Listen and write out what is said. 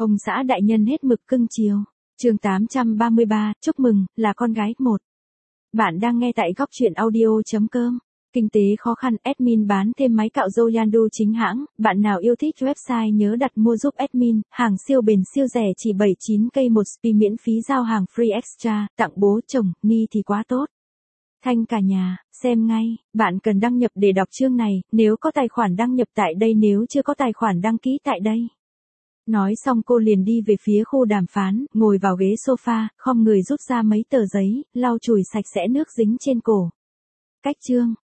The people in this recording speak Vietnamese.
Ông xã đại nhân hết mực cưng chiều. Chương 833, chúc mừng, là con gái. 1. Bạn đang nghe tại góc truyện audio.com. Kinh tế khó khăn, admin bán thêm máy cạo râu Yandu chính hãng. Bạn nào yêu thích website nhớ đặt mua giúp admin. Hàng siêu bền siêu rẻ chỉ 79k một spi, miễn phí giao hàng free extra. Tặng bố chồng, ni thì quá tốt. Thanh cả nhà, xem ngay. Bạn cần đăng nhập để đọc chương này. Nếu có tài khoản đăng nhập tại đây, nếu chưa có tài khoản đăng ký tại đây. Nói xong cô liền đi về phía khu đàm phán, ngồi vào ghế sofa, khom người rút ra mấy tờ giấy, lau chùi sạch sẽ nước dính trên cổ. Cách chương,